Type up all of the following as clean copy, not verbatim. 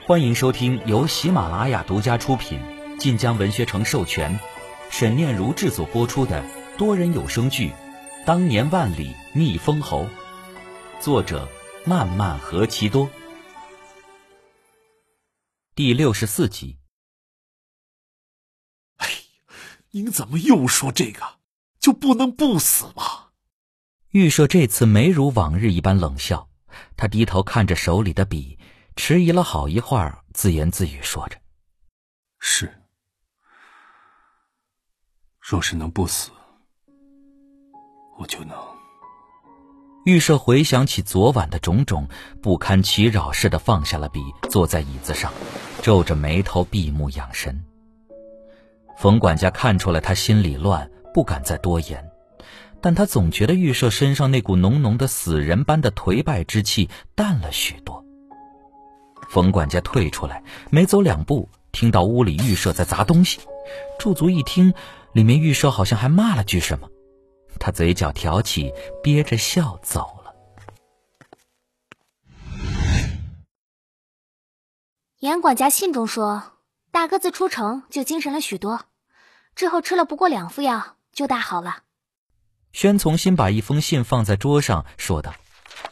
欢迎收听由喜马拉雅独家出品、晋江文学城授权、沈念如制作播出的多人有声剧《当年万里觅封侯》，作者漫漫何其多，第64集。 您怎么又说这个？就不能不死吗？ 玉舍这次没如往日一般冷笑，他低头看着手里的笔，迟疑了好一会儿，自言自语说着： 是，若是能不死，我就能。 玉舍回想起昨晚的种种，不堪其扰似的放下了笔，坐在椅子上，皱着眉头闭目养神。冯管家看出来他心里乱，不敢再多言，但他总觉得玉舍身上那股浓浓的死人般的颓败之气淡了许多。冯管家退出来，没走两步，听到屋里玉舍在砸东西，驻足一听，里面玉舍好像还骂了句什么，他嘴角挑起，憋着笑走了。 严管家信中说，大个子出城就精神了许多，之后吃了不过2副药就大好了。 宣从新把一封信放在桌上，说道：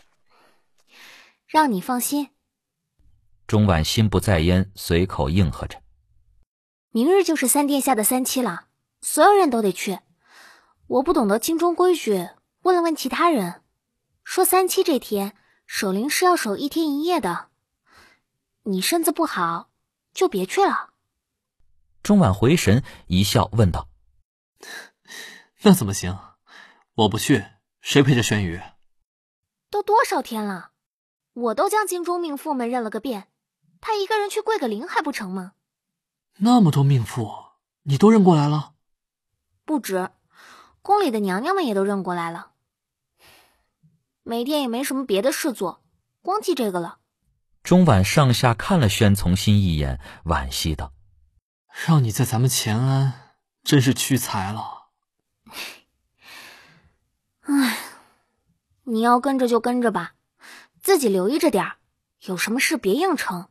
让你放心。 钟婉心不在焉，随口应和着： 明日就是三殿下的3期了，所有人都得去。我不懂得京中规矩，问了问其他人，说3期这天守灵是要守1天1夜的，你身子不好就别去了。 钟婉回神一笑，问道： 那怎么行？我不去，谁陪着轩宇？ 都多少天了，我都将京中命妇们认了个遍，他一个人去跪个灵还不成吗？ 那么多命妇，你都认过来了？ 不止，宫里的娘娘们也都认过来了。每天也没什么别的事做，光记这个了。 钟婉上下看了宣从新一眼，惋惜道： 让你在咱们乾安真是屈才了。 唉，你要跟着就跟着吧，自己留意着点儿，有什么事别硬撑。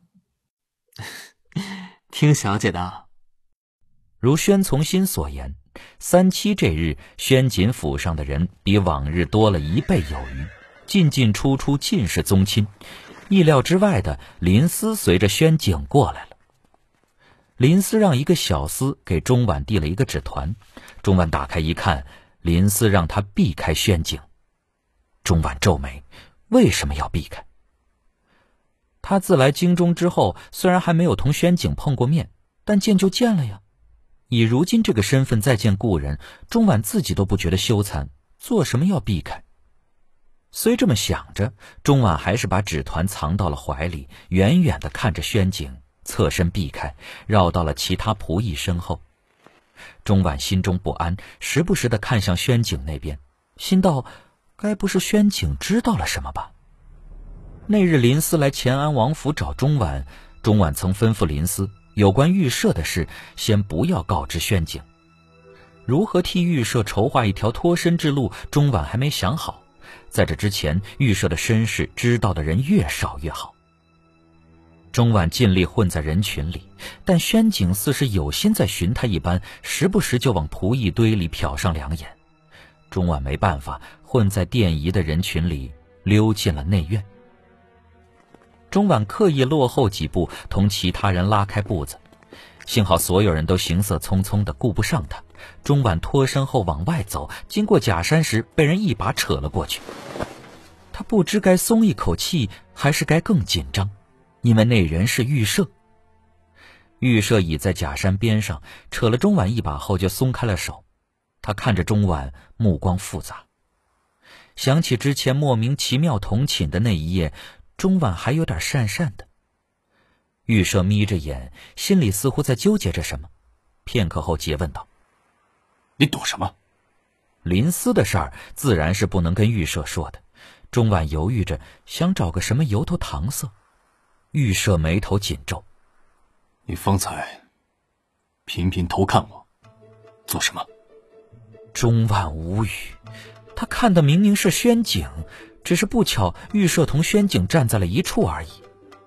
听小姐的。 如宣从新所言，3期这日，宣锦府上的人比往日多了1倍有余，进进出出尽是宗亲。意料之外的，林思随着宣景过来了。林思让一个小厮给钟婉递了一个纸团，钟婉打开一看，林思让他避开宣景。钟婉皱眉，为什么要避开？他自来京中之后，虽然还没有同宣景碰过面，但见就见了呀。以如今这个身份再见故人，钟婉自己都不觉得羞惭，做什么要避开？虽这么想着，钟婉还是把纸团藏到了怀里，远远地看着宣景，侧身避开，绕到了其他仆役身后。钟婉心中不安，时不时地看向宣景那边，心道该不是宣景知道了什么吧。那日林思来乾安王府找钟婉，钟婉曾吩咐林思有关玉舍的事先不要告知宣景。如何替玉舍筹划一条脱身之路，钟婉还没想好。在这之前，玉舍的身世知道的人越少越好。钟婉尽力混在人群里，但宣景似是有心在寻他一般，时不时就往仆役堆里瞟上2眼。钟婉没办法，混在殿仪的人群里溜进了内院。钟婉刻意落后几步，同其他人拉开步子，幸好所有人都行色匆匆的，顾不上他。钟婉脱身后往外走，经过假山时被人一把扯了过去。他不知该松一口气还是该更紧张，因为那人是玉舍。玉舍倚在假山边上，扯了钟婉一把后就松开了手。他看着钟婉，目光复杂，想起之前莫名其妙同寝的那一夜，钟婉还有点讪讪的。玉舍眯着眼，心里似乎在纠结着什么，片刻后诘问道： 你躲什么？ 林思的事儿自然是不能跟玉舍说的。钟婉犹豫着，想找个什么由头搪塞。玉舍眉头紧皱： 你方才频频偷看我，做什么？ 钟婉无语，他看的明明是宣景，只是不巧玉舍同宣景站在了一处而已。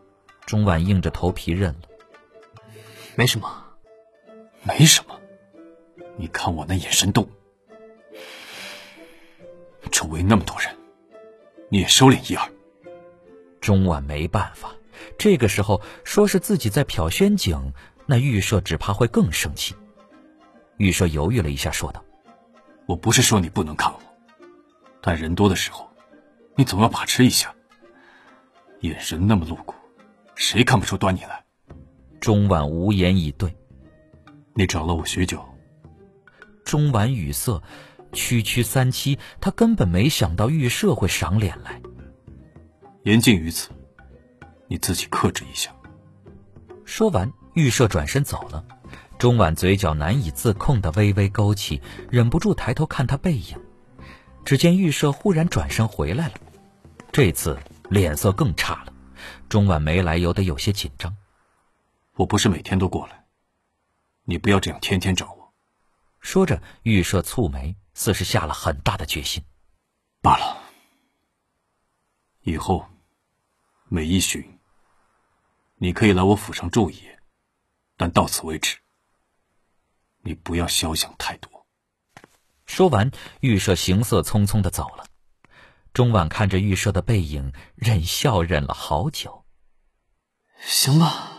钟婉硬着头皮认了。 没什么。 没什么？你看我那眼神动。周围那么多人，你也收敛一二。 钟婉没办法，这个时候说是自己在瞟轩景，那预设只怕会更生气。预设犹豫了一下，说道： 我不是说你不能看我，但人多的时候，你总要把持一下。眼神那么露骨，谁看不出端倪来？ 钟婉无言以对。 你找了我许久。 钟婉语塞，区区37，他根本没想到预设会赏脸来。 言尽于此，你自己克制一下。 说完，预设转身走了。钟婉嘴角难以自控地微微勾起，忍不住抬头看他背影。只见预设忽然转身回来了，这次脸色更差了。钟婉没来由的有些紧张。 我不是每天都过来，你不要这样天天找我。 说着，预设蹙眉，似是下了很大的决心。 罢了，以后每一旬，你可以来我府上住一夜，但到此为止。你不要肖想太多。 说完，预设行色匆匆地走了。钟婉看着预设的背影，忍笑忍了好久。 行吧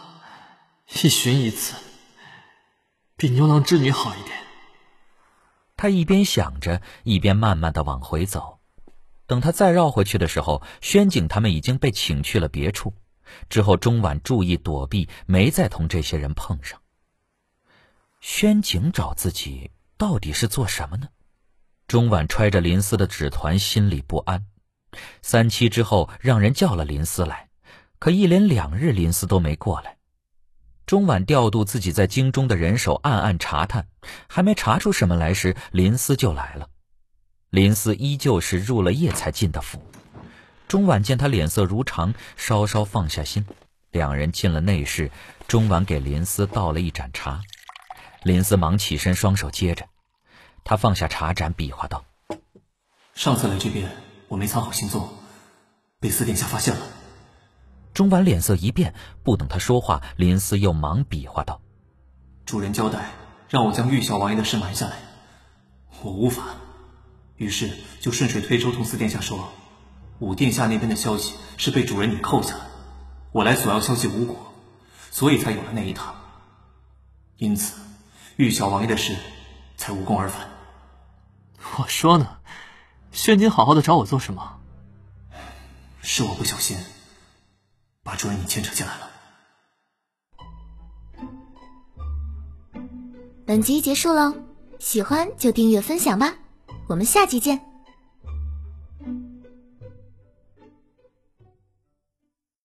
，1旬1次，比牛郎织女好一点。 他一边想着，一边慢慢地往回走。等他再绕回去的时候，轩景他们已经被请去了别处。之后钟婉注意躲避，没再同这些人碰上。轩景找自己到底是做什么呢？钟婉揣着林思的纸团，心里不安。37之后让人叫了林思来，可一连2日林思都没过来。钟婉调度自己在京中的人手，暗暗查探，还没查出什么来时，林思就来了。林思依旧是入了夜才进的府。钟婉见他脸色如常，稍稍放下心。2人进了内室，钟婉给林思倒了一盏茶。林思忙起身，双手接着。他放下茶盏，比划道： 上次来这边我没藏好行踪，被司殿下发现了。 钟婉脸色一变，不等他说话，林思又忙比划道： 主人交代让我将玉小王爷的事瞒下来，我无法，于是就顺水推舟同司殿下说，武殿下那边的消息是被主人你扣下了，我来索要消息无果，所以才有了那一趟。因此玉小王爷的事才无功而返。我说呢，轩景好好的找我做什么？是我不小心把主人你牵扯进来了。 本集结束喽，喜欢就订阅分享吧，我们下集见。